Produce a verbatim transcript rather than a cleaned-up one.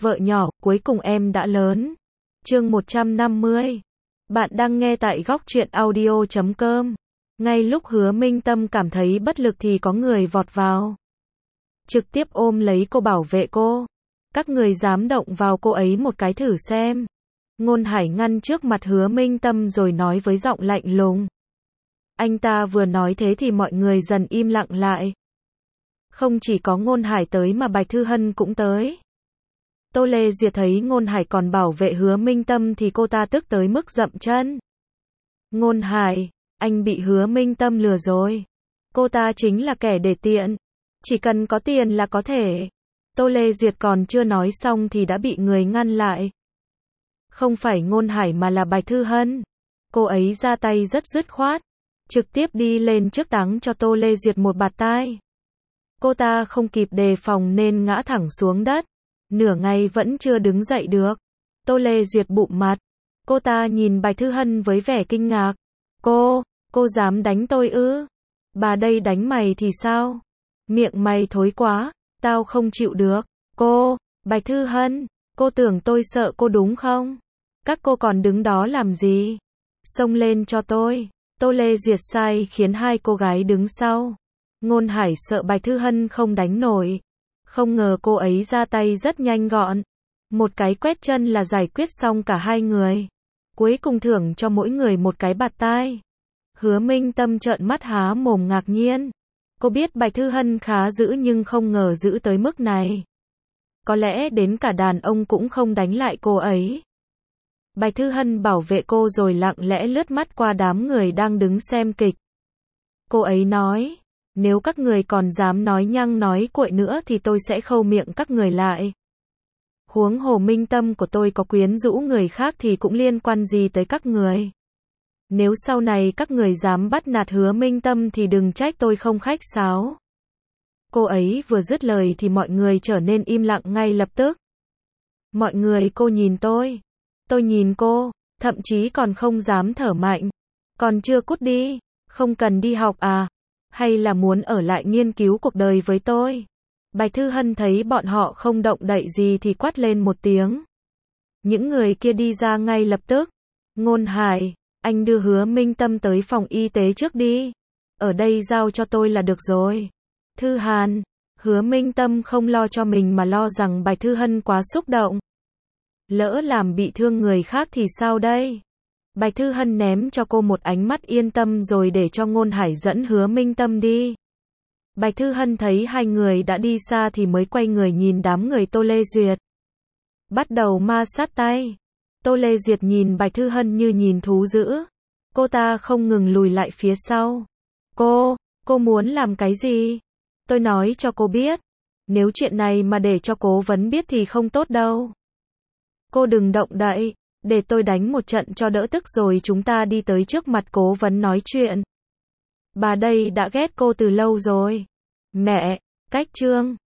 Vợ nhỏ, cuối cùng em đã lớn. Chương một trăm năm mươi. Bạn đang nghe tại góc truyện audio chấm com. Ngay lúc Hứa Minh Tâm cảm thấy bất lực thì có người vọt vào. Trực tiếp ôm lấy cô bảo vệ cô. Các người dám động vào cô ấy một cái thử xem. Ngôn Hải ngăn trước mặt Hứa Minh Tâm rồi nói với giọng lạnh lùng. Anh ta vừa nói thế thì mọi người dần im lặng lại. Không chỉ có Ngôn Hải tới mà Bạch Thư Hân cũng tới. Tô Lê Duyệt thấy Ngôn Hải còn bảo vệ Hứa Minh Tâm thì cô ta tức tới mức dậm chân. Ngôn Hải, anh bị Hứa Minh Tâm lừa rồi. Cô ta chính là kẻ để tiện. Chỉ cần có tiền là có thể. Tô Lê Duyệt còn chưa nói xong thì đã bị người ngăn lại. Không phải Ngôn Hải mà là Bạch Thư Hân. Cô ấy ra tay rất dứt khoát. Trực tiếp đi lên trước táng cho Tô Lê Duyệt một bạt tai. Cô ta không kịp đề phòng nên ngã thẳng xuống đất. Nửa ngày vẫn chưa đứng dậy được. Tô Lê Duyệt bụm mặt. Cô ta nhìn Bạch Thư Hân với vẻ kinh ngạc. Cô, cô dám đánh tôi ư? Bà đây đánh mày thì sao? Miệng mày thối quá, tao không chịu được. Cô, Bạch Thư Hân, cô tưởng tôi sợ cô đúng không? Các cô còn đứng đó làm gì? Xông lên cho tôi. Tô Lê Duyệt sai khiến hai cô gái đứng sau. Ngôn Hải sợ Bạch Thư Hân không đánh nổi. Không ngờ cô ấy ra tay rất nhanh gọn. Một cái quét chân là giải quyết xong cả hai người. Cuối cùng thưởng cho mỗi người một cái bạt tai. Hứa Minh Tâm trợn mắt há mồm ngạc nhiên. Cô biết Bạch Thư Hân khá dữ nhưng không ngờ dữ tới mức này. Có lẽ đến cả đàn ông cũng không đánh lại cô ấy. Bạch Thư Hân bảo vệ cô rồi lặng lẽ lướt mắt qua đám người đang đứng xem kịch. Cô ấy nói, nếu các người còn dám nói nhăng nói cuội nữa thì tôi sẽ khâu miệng các người lại. Huống hồ Minh Tâm của tôi có quyến rũ người khác thì cũng liên quan gì tới các người. Nếu sau này các người dám bắt nạt Hứa Minh Tâm thì đừng trách tôi không khách sáo. Cô ấy vừa dứt lời thì mọi người trở nên im lặng ngay lập tức. Mọi người cô nhìn tôi. Tôi nhìn cô, thậm chí còn không dám thở mạnh. Còn chưa cút đi, không cần đi học à? Hay là muốn ở lại nghiên cứu cuộc đời với tôi? Bạch Thư Hân thấy bọn họ không động đậy gì thì quát lên một tiếng. Những người kia đi ra ngay lập tức. Ngôn Hải, anh đưa Hứa Minh Tâm tới phòng y tế trước đi. Ở đây giao cho tôi là được rồi. Thư Hàn, Hứa Minh Tâm không lo cho mình mà lo rằng Bạch Thư Hân quá xúc động. Lỡ làm bị thương người khác thì sao đây? Bạch Thư Hân ném cho cô một ánh mắt yên tâm rồi để cho Ngôn Hải dẫn Hứa Minh Tâm đi. Bạch Thư Hân thấy hai người đã đi xa thì mới quay người nhìn đám người Tô Lê Duyệt. Bắt đầu ma sát tay. Tô Lê Duyệt nhìn Bạch Thư Hân như nhìn thú dữ. Cô ta không ngừng lùi lại phía sau. Cô, cô muốn làm cái gì? Tôi nói cho cô biết. Nếu chuyện này mà để cho cố vấn biết thì không tốt đâu. Cô đừng động đậy. Để tôi đánh một trận cho đỡ tức rồi chúng ta đi tới trước mặt cố vấn nói chuyện. Bà đây đã ghét cô từ lâu rồi. Mẹ, cách trương.